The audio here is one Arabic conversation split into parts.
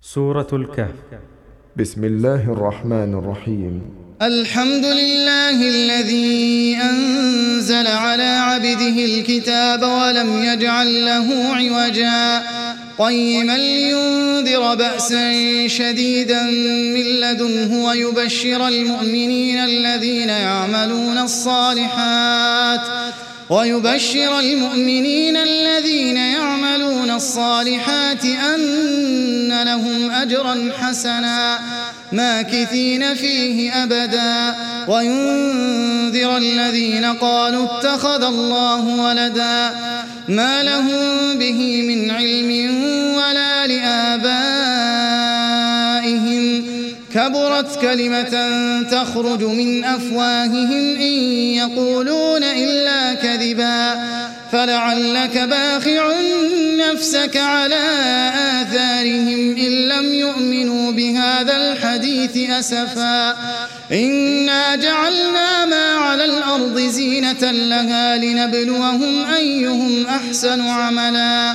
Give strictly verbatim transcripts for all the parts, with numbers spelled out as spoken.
سورة الكهف. بسم الله الرحمن الرحيم. الحمد لله الذي أنزل على عبده الكتاب ولم يجعل له عوجا قيما لينذر بأسا شديدا من لدنه ويبشر المؤمنين الذين يعملون الصالحات ويبشر المؤمنين الذين يعملون الصالحات أن لهم أجرا حسنا ماكثين فيه أبدا وينذر الذين قالوا اتخذ الله ولدا ما لهم به من علم ولا لآبائهم كبرت كلمة تخرج من أفواههم إن يقولون إلا كذبا فلعلك باخع نفسك على آثارهم إن لم يؤمنوا بهذا الحديث أسفا إنا جعلنا ما على الأرض زينة لها لنبلوهم أيهم أحسن عملا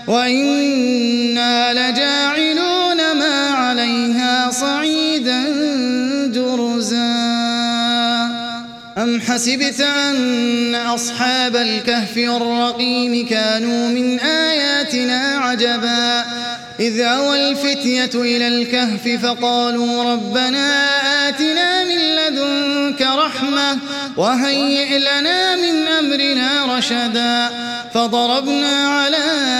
وإنا لجاعلون ما عليها صعيدا جرزا أم حسبت أن أصحاب الكهف والرقيم كانوا من آياتنا عجبا إذ أوى الفتية إلى الكهف فقالوا ربنا آتنا من لدنك رحمة وهيئ لنا من أمرنا رشدا فضربنا على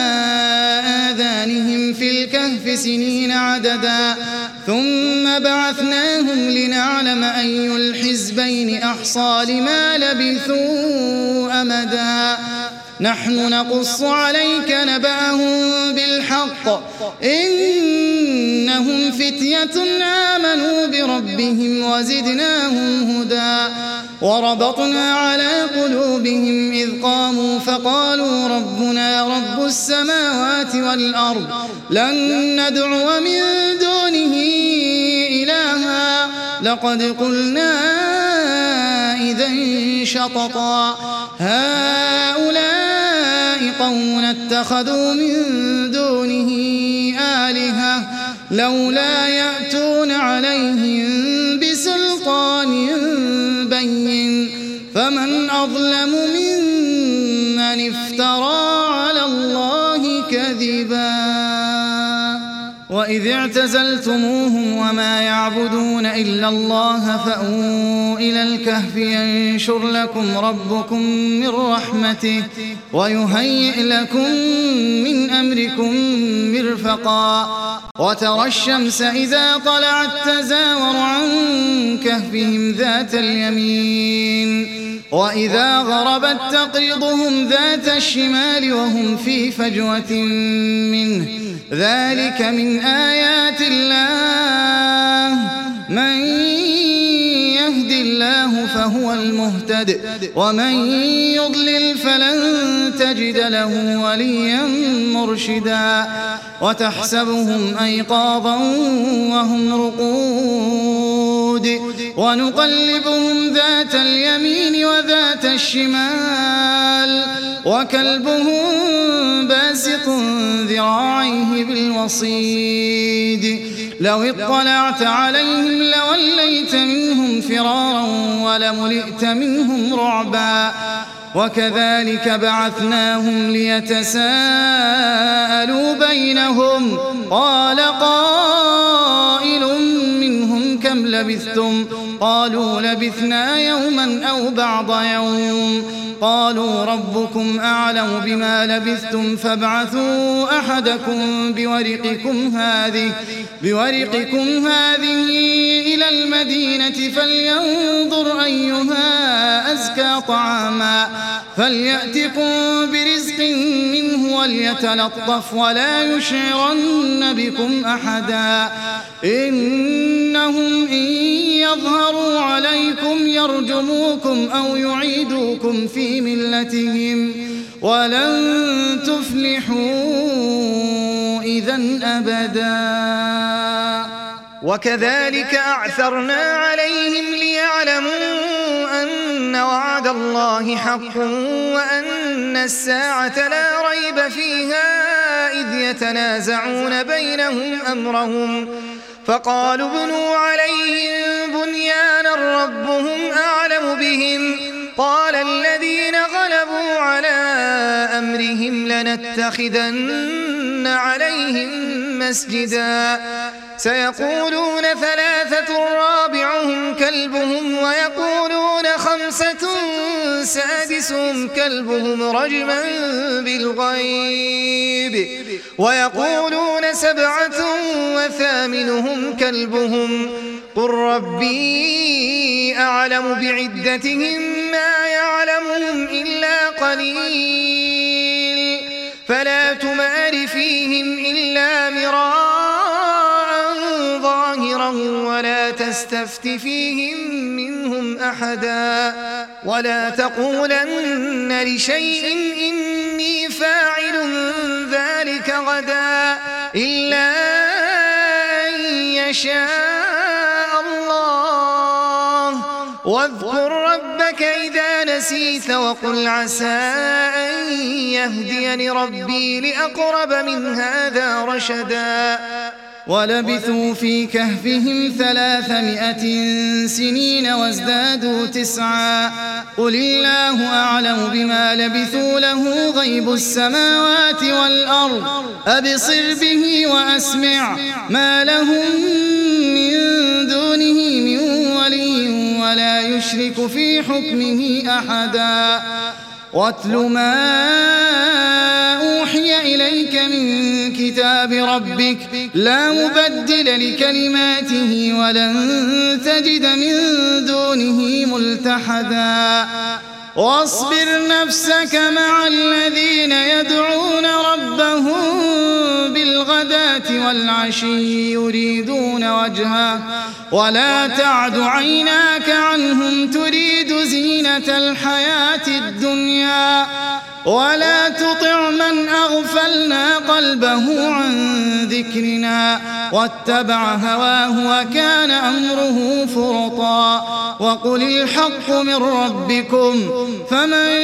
آذانهم في الكهف سنين عددا ثم بعثناهم لنعلم أي الحزبين أحصى لما لبثوا أمدا نحن نقص عليك نبأهم بالحق إنهم فتية آمنوا بربهم وزدناهم هدى وربطنا على قلوبهم إذ قاموا فقالوا ربنا رب السماوات والأرض لن ندعو من دونه إلها لقد قلنا إذا شططا هؤلاء قوم اتخذوا من دونه آلهة لولا يأتون عليهم بسلطان بين فمن أظلم ممن افترى على الله كذبا وإذ اعتزلتموهم وما يعبدون إلا الله فأووا إلى الكهف ينشر لكم ربكم من رحمته ويهيئ لكم من أمركم مرفقا وترى الشمس إذا طلعت تزاور عن كهفهم ذات اليمين وإذا غربت تقرضهم ذات الشمال وهم في فجوة منه ذلك من آيات الله من يهد الله فهو المهتد ومن يضلل فلن تجد له وليا مرشدا وتحسبهم أيقاظا وهم رقود ونقلبهم ذات اليمين وذات الشمال وكلبهم باسط ذراعيه بالوصيد لو اطلعت عليهم لوليت منهم فرارا ولملئت منهم رعبا وكذلك بعثناهم ليتساءلوا بينهم قال قائل منهم كم لبثتم قالوا لبثنا يوما أو بعض يوم قالوا ربكم أعلم بما لبثتم فابعثوا أحدكم بورقكم هذه بورقكم هذه إلى المدينة فلينظر أيها أزكى طعاما فليأتكم برزق منه وليتلطف ولا يشعرن بكم أحدا إنهم إن يظهروا عليكم يرجموكم أو يعيدوكم في ملتهم ولن تفلحوا إذن أبدا وكذلك أعثرنا عليهم ليعلموا أن وعد الله حق وأن الساعة لا ريب فيها إذ يتنازعون بينهم أمرهم فقالوا ابنوا عليهم بنيانا ربهم أعلم بهم قال الذين غلبوا على أمرهم لنتخذن عليهم مسجدا سيقولون ثلاثة رابعهم كلبهم ويقولون خمسة سادسهم كلبهم رجما بالغيب ويقولون سبعة وثامنهم كلبهم قل ربي أعلم بعدتهم ما يعلمهم إلا قليل فلا تمار فيهم إلا مراء ظاهرا ولا تستفت فيهم منهم أحدا ولا تقولن لشيء إني فاعل ذلك غدا إلا أن يشاء الله واذكر ربك إذا نسيت وقل عسى أن يهديني ربي لأقرب من هذا رشدا ولبثوا في كهفهم ثلاثمائة سنين وازدادوا تسعا قل الله أعلم بما لبثوا له غيب السماوات والأرض أبصر به وأسمع ما لهم من دونه من ولي ولا يشرك في حكمه أحدا واتل ما أوحي إليك من كتاب ربك لا مبدل لكلماته ولن تجد من دونه ملتحدا واصبر نفسك مع الذين يدعون ربهم بالغداة والعشي يريدون وجهه ولا تعد عيناك عنهم تريد زينة الحياة الدنيا ولا تطع من أغفلنا قلبه عن ذكرنا واتبع هواه وكان أمره فرطا وقل الحق من ربكم فمن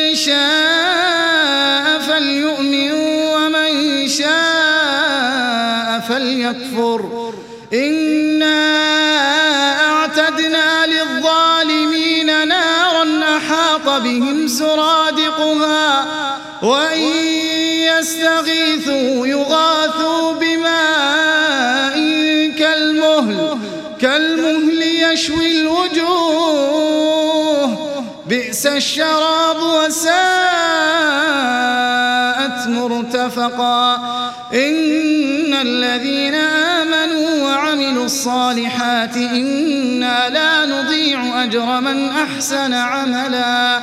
شاء فليؤمن ومن شاء فليكفر إنا أعتدنا للظالمين نارا أحاط بهم سرادقها وإن يستغيثوا يغاثوا بماء كالمهل كالمهل يشوي الوجوه بئس الشراب وساءت مرتفقا إن الذين آمنوا وعملوا الصالحات إنا لا نضيع أجر من أحسن عملا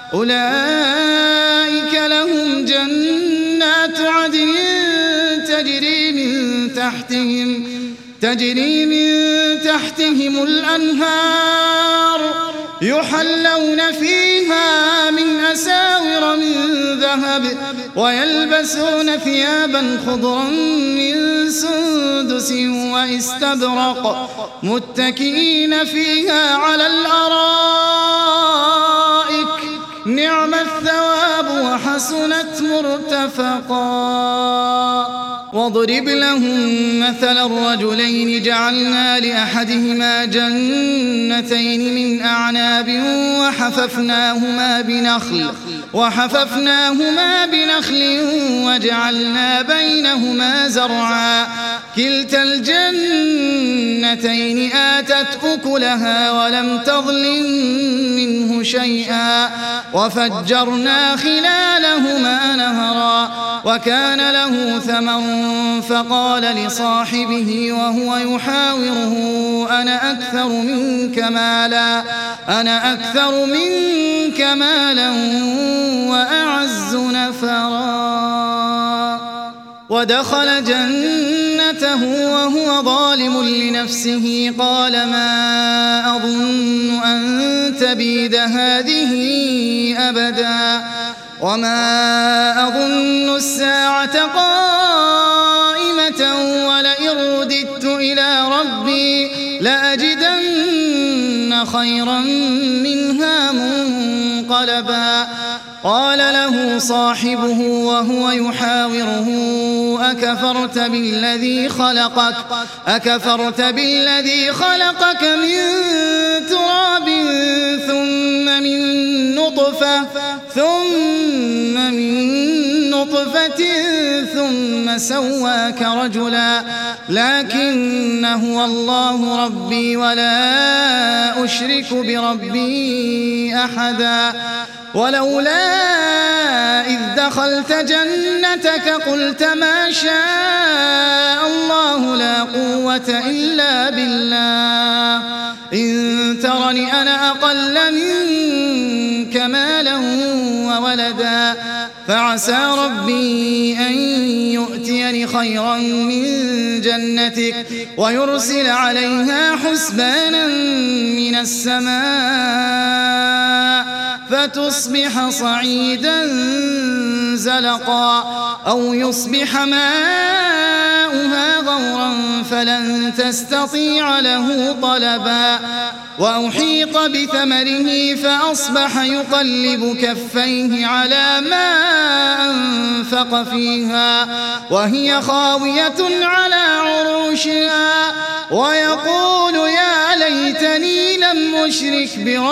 أولئك لهم جنات عدن تجري من تحتهم تجري من تحتهم الأنهار يحلون فيها من أساور من ذهب ويلبسون ثيابا خضرا من سندس واستبرق متكئين فيها على الأرائك نعم الثواب وحسنت مرتفقا واضرب لهم مثل الرجلين جعلنا لأحدهما جنتين من أعناب وحففناهما بنخل وحففناهما بنخل وجعلنا بينهما زرعا كلتا الجنتين آتت أكلها ولم تظلم منه شيئا وفجرنا خلالهما نهرا وكان له ثمر فقال لصاحبه وهو يحاوره أنا أكثر منك مالا أنا أكثر منك مالا وأعز نفرا ودخل جنته وهو ظالم لنفسه قال ما أظن أن تبيد هذه أبدا وما أظن الساعة قائمة ولئن رددت إلى ربي لأجدن خيرا منها منقلبا قال له صاحبه وهو يحاوره أكفرت بالذي خلقك أكفرت بالذي خلقك من تراب ثم من نطفة ثم من نطفة ثم سواك رجلا لكن هو الله ربي ولا أشرك بربي أحدا ولولا إذ دخلت جنتك قلت ما شاء الله لا قوة إلا بالله إن ترني أنا أقل منك مالا وولدا فعسى ربي أن يؤتيني خيرا من جنتك ويرسل عليها حسبانا من السماء فتصبح صعيدا زلقا أو يصبح ماؤها غورا فلن تستطيع له طلبا وأحيط بثمره فأصبح يقلب كفيه على ما أنفق فيها وهي خاوية على عروشها ويقول يا ليتني لم أشرك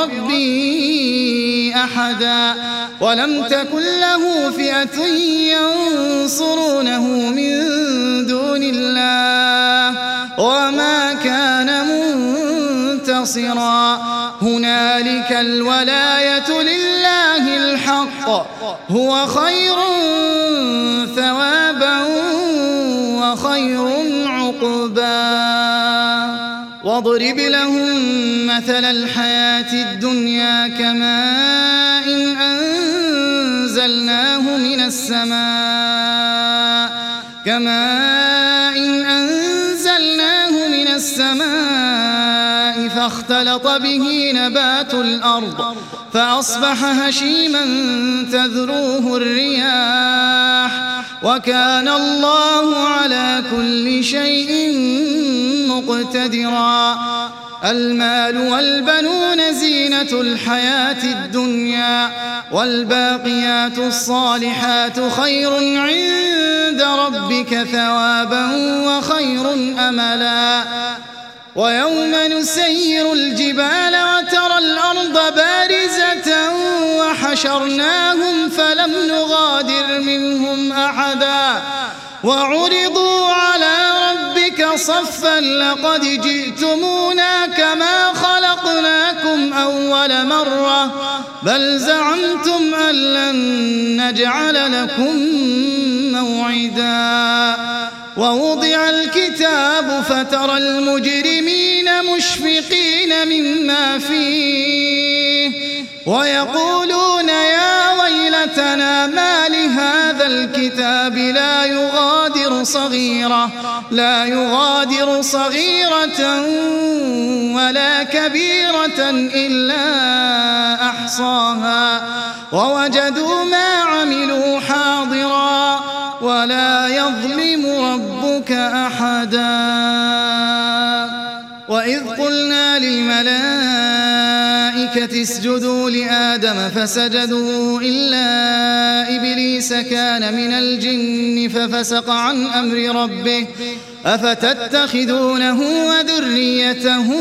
بربي أحدا ولم تكن له فئة ينصرونه من دون الله وما كان منتصرا هنالك الولاية لله الحق هو خير ثوابا وخير عقبا واضرب لهم مثل الحياة الدنيا كماء إن أنزلناه من السماء كماء إن أنزلناه من السماء فاختلط به نبات الأرض فأصبح هشيما تذروه الرياح وكان الله على كل شيء مقتدرا المال والبنون زينة الحياة الدنيا والباقيات الصالحات خير عند ربك ثوابا وخير أملا ويوم نسير الجبال وترى الأرض بارزة وحشرناهم فلم نغادر منهم أحدا وعرضوا على ربك صفا لقد جئتمونا كما خلقناكم أول مرة بل زعمتم أن لن نجعل لكم موعدا ووضع الكتاب فترى المجرمين مشفقين مما فيه ويقولون يا ويلتنا ما لهذا الكتاب لا يغادر صغيرة لا يغادر صغيرة ولا كبيرة إلا أحصاها ووجدوا ما عملوا حاضرا ولا يظلم ربك أحدا وإذ قلنا للملائكة اسجدوا لآدم فسجدوا إلا إبليس كان من الجن ففسق عن أمر ربه أفتتخذونه وذريته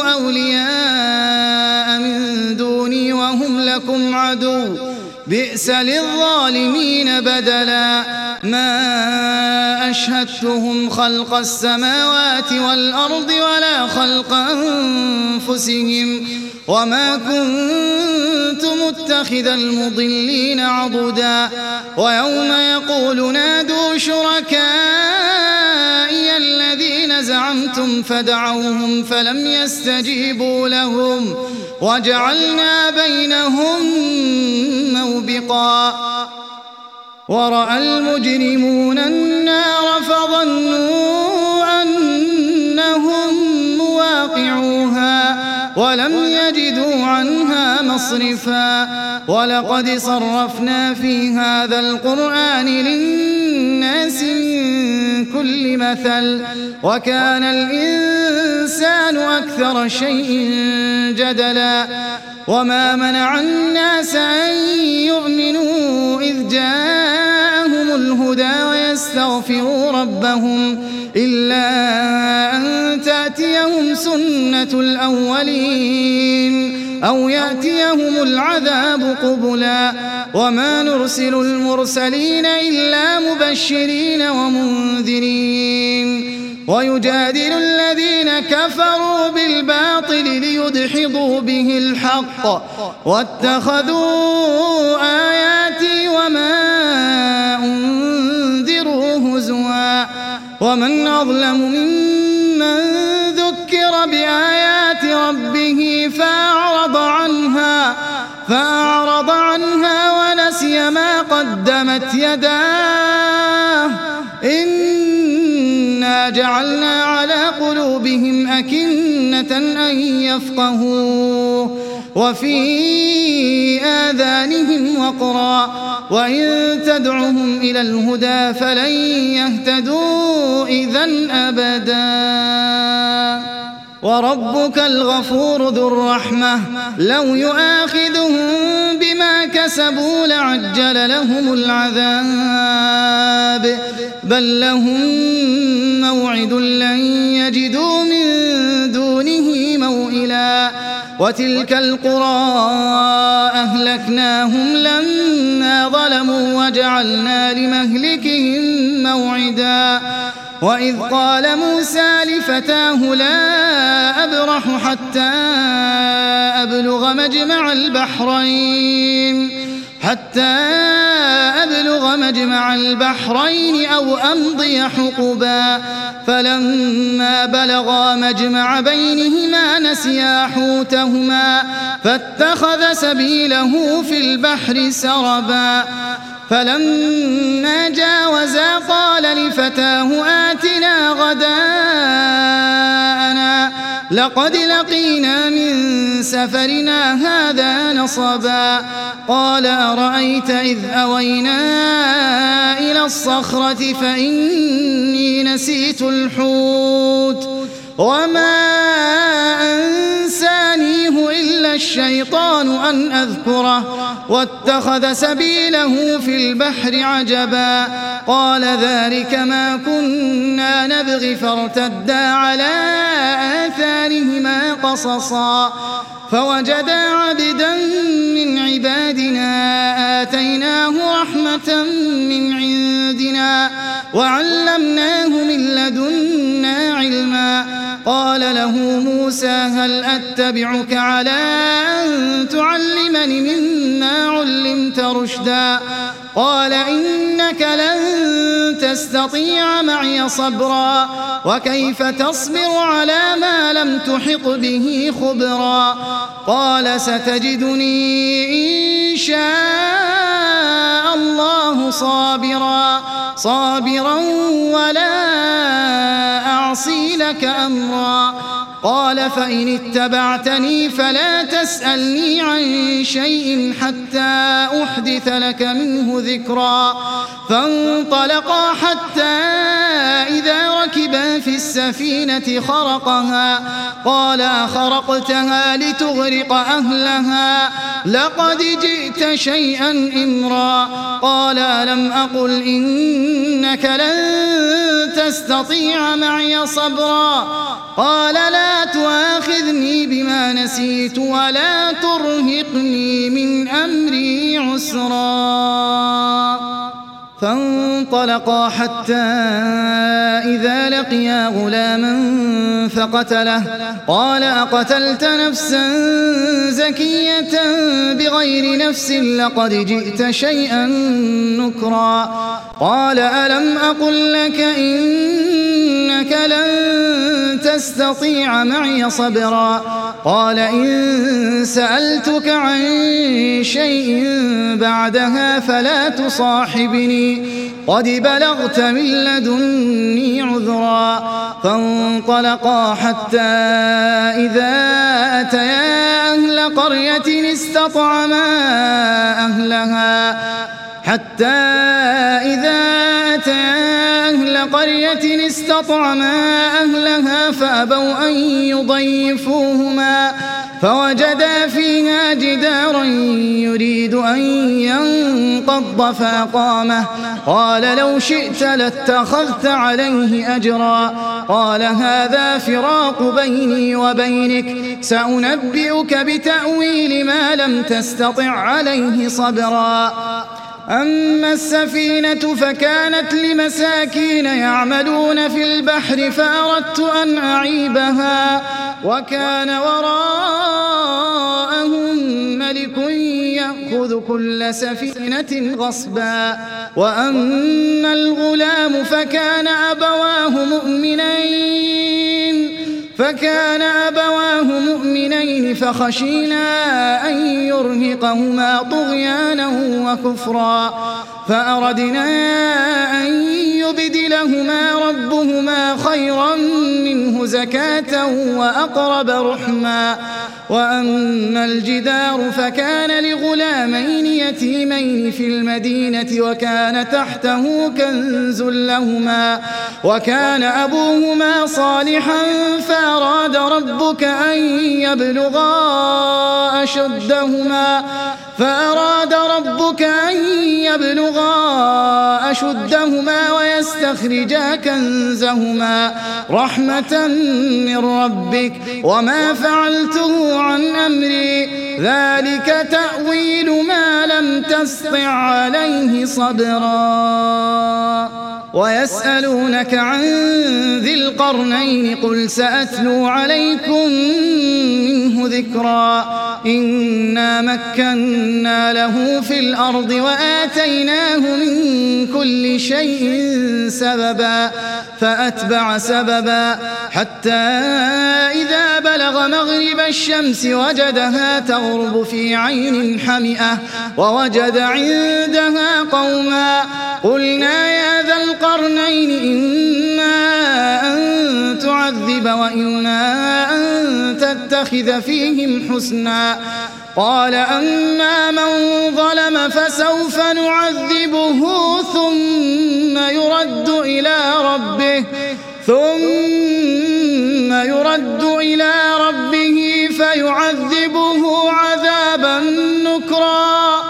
أولياء من دوني وهم لكم عدو بئس للظالمين بدلا ما أشهدتهم خلق السماوات والأرض ولا خلق أنفسهم وما كنت متخذ المضلين عضدا ويوم يقول نادوا شركائي الذين زعمتم فدعوهم فلم يستجيبوا لهم وجعلنا بينهم موبقا ورأى المجرمون النار فظنوا أنهم مواقعوها ولم يجدوا عنها مصرفا ولقد صرفنا في هذا القرآن للناس من كل مثل وكان الإنسان أكثر شيء جدلا وما منع الناس أن يؤمنوا إذ جاءهم الهدى ويستغفروا ربهم إلا أن تأتيهم سنة الأولين أو يأتيهم العذاب قبلا وما نرسل المرسلين إلا مبشرين ومنذرين ويجادل الذين كفروا بالباطل ليدحضوا به الحق واتخذوا آياتي وما أنذروا هزوا ومن أظلم ممن ذكر بآيات ربه فأعرض عنها فأعرض عنها ونسي ما قدمت يداه إنا جعلنا على قلوبهم أكنة أن يفقهوه وفي آذانهم وقرا وإن تدعهم إلى الهدى فلن يهتدوا إذن أبدا وربك الغفور ذو الرحمة لو يؤاخذهم بما كسبوا لعجل لهم العذاب بل لهم موعد لن يجدوا من دونه موئلا وتلك القرى أهلكناهم لما ظلموا وجعلنا لمهلكهم موعدا وإذ قال موسى لفتاه لا أبرح حتى أبلغ مجمع البحرين حتى أبلغ مجمع البحرين أو أمضي حقبا فلما بلغا مجمع بينهما نسيا حوتهما فاتخذ سبيله في البحر سربا فلما جاوزا قال لفتاه آتنا غداءنا لقد لقينا من سفرنا هذا نصبا قال أرأيت إذ أوينا إلى الصخرة فإني نسيت الحوت وما أنسانيه إلا الشيطان أن أذكره واتخذ سبيله في البحر عجبا قال ذلك ما كنا نبغي فارتدا على آثارهما قصصا فوجدا عبدا من عبادنا آتيناه رحمة من عندنا وعلمناه من لدنا علما قال له موسى هل أتبعك على أن تعلمني مما علمت رشدا قال إنك لن تستطيع معي صبرا وكيف تصبر على ما لم تحط به خبرا قال ستجدني إن شاء الله صابرا صابرا ولا أعصي لك أمرا قال فإن اتبعتني فلا تسألني عن شيء حتى أحدث لك منه ذكرا فانطلقا حتى إذا ركبا في السفينة خرقها قال أخرقتها لتغرق أهلها لقد جئت شيئا إمرا قال ألم أقل إنك لن تستطيع معي صبرا قال لا تؤاخذني بما نسيت ولا ترهقني من أمري عسرا فانطلقا حتى إذا لقيا غلاما فقتله قال أقتلت نفسا زكية بغير نفس لقد جئت شيئا نكرا قال ألم أقل لك إنك لن تستطيع معي صبرا قال إن سألتك عن شيء بعدها فلا تصاحبني قد بلغت من لدني عذرا فانطلقا حتى إذا أتيا أهل قرية استطعما أهلها حتى إذا أتيا أهل قرية استطعما أهلها فأبوا أن يضيفوهما فوجدا فيها جدارا يريد أن ينقض فأقامه قال لو شئت لاتخذت عليه أجرا قال هذا فراق بيني وبينك سأنبئك بتأويل ما لم تستطع عليه صبرا أما السفينة فكانت لمساكين يعملون في البحر فأردت أن أعيبها وكان وراءهم ملك يأخذ كل سفينة غصبا وأما الغلام فكان أبواه مؤمنين فكان أبواه مؤمنين فخشينا أن يرهقهما طغيانا وكفرا فأردنا أن يبدلهما ربهما خيرا منه زكاة وأقرب رحما وأما الجدار فكان لغلامين يتيمين في المدينة وكان تحته كنز لهما وكان أبوهما صالحا فأراد ربك أن يبلغا أشدهما فأراد ربك أن يبلغا أشدهما ويستخرجا كنزهما رحمة من ربك وما فعلته عن أمري ذلك تأويل ما لم تسطع عليه صبرا ويسألونك عن ذي القرنين قل سأتلو عليكم منه ذكرا إنا مكنا له في الأرض وآتيناه من كل شيء سببا فأتبع سببا حتى إذا بلغ مغرب الشمس وجدها تغرب في عين حمئة ووجد عندها قوما قلنا يا ذا القرنين إما أن تعذب وإما أن تتخذ فيهم حسنا قال أما من ظلم فسوف نعذبه ثم يرد إلى ربه ثم يرد إلى ربه فيعذبه عذابا نكرا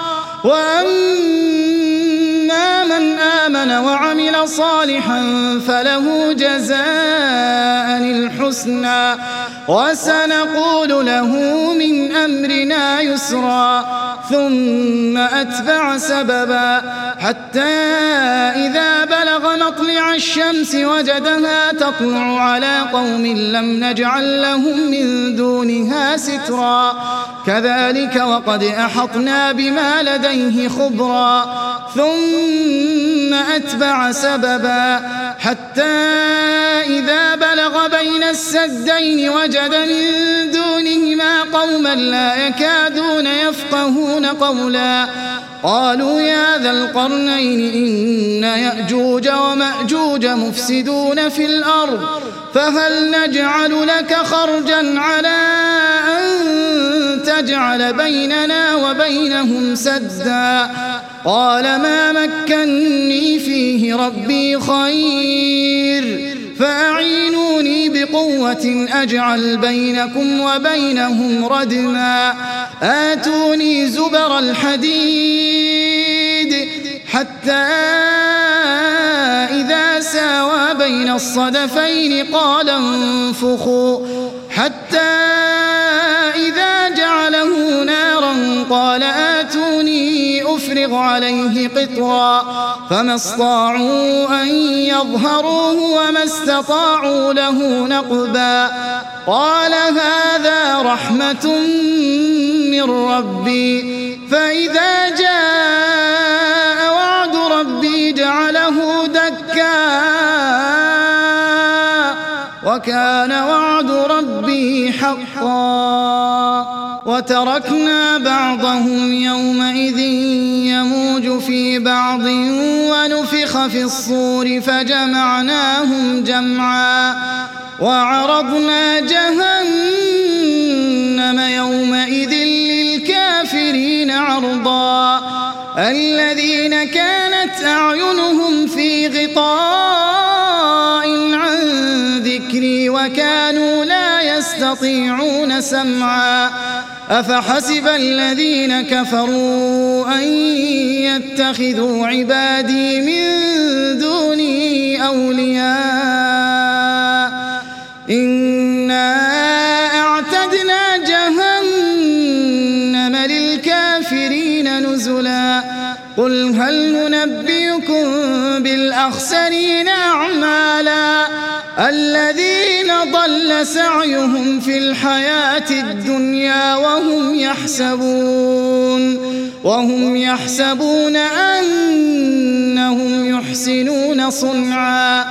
وأما من آمن وعمل صالحا فله جزاء الحسنى وسنقول له من أمرنا يسرا ثم أتبع سببا حتى إذا بلغ مطلع الشمس وجدها تطلع على قوم لم نجعل لهم من دونها سترا كذلك وقد أحطنا بما لديه خبرا ثم أتبع سببا حتى إذا بلغ بين السدين وجد من دونهما قوما لا يكادون يفقهون قولا قالوا يا ذا القرنين إن يأجوج ومأجوج مفسدون في الأرض فهل نجعل لك خرجا على أن تجعل بيننا وبينهم سدا قال ما مكني فيه ربي خير فأعينوني بقوة أجعل بينكم وبينهم ردما آتوني زبر الحديد حتى إذا ساوى بين الصدفين قال انفخوا حتى إذا جعله نارا قال آتوني أفرغ عليه قطرا فما استطاعوا أن يظهروه وما استطاعوا له نقبا قال هذا رحمة من ربي فإذا جاء وعد ربي جعله دكا وكان وعد ربي حقا وتركنا بعضهم يومئذ يموج في بعض ونفخ في الصور فجمعناهم جمعا وعرضنا جهنم يومئذ للكافرين عرضا الذين كانت أعينهم في غطاء وكانوا لا يستطيعون سمعا أفحسب الذين كفروا أن يتخذوا عبادي من دوني أولياء إنا أعتدنا جهنم للكافرين نزلا قل هل ننبئكم بالأخسرين أعمالا الذين ضل سعيهم في الحياة الدنيا وهم يحسبون وهم يحسبون أنهم يحسنون صنعا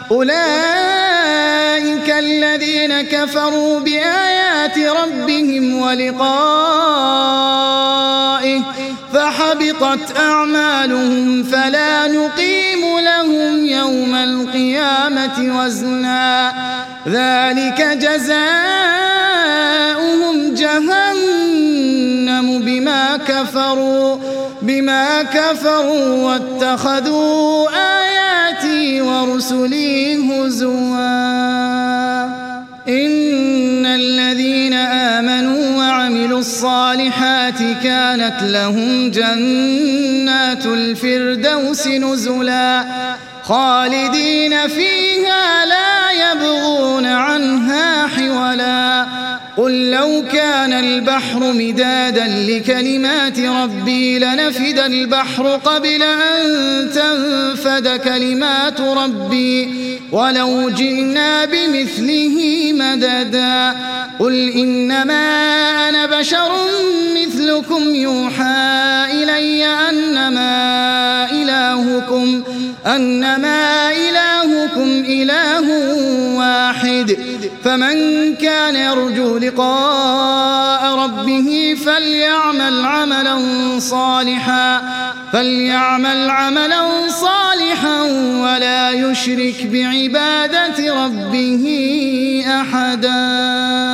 أولئك الذين كفروا بآيات ربهم ولقائه فحبطت أعمالهم فلا نقيم لهم يوم القيامة وزنا ذلك جزاؤهم جهنم بما كفروا بما كفروا واتخذوا آياتي ورسلي هزوا إن الذين آمنوا وعملوا الصالحات كانت لهم جنات الفردوس نزلا خالدين فيها لا يبغون عنها حولا قل لو كان البحر مدادا لكلمات ربي لنفد البحر قبل أن تنفد كلمات ربي ولو جئنا بمثله مددا قل إنما أنا بشر مثلكم يوحى إلي أنما إلهكم أنما إلهكم إله واحد فمن كان يرجو لقاء ربه فليعمل عملا صالحا فليعمل عملا صالحا ولا يشرك بعبادة ربه أحدا.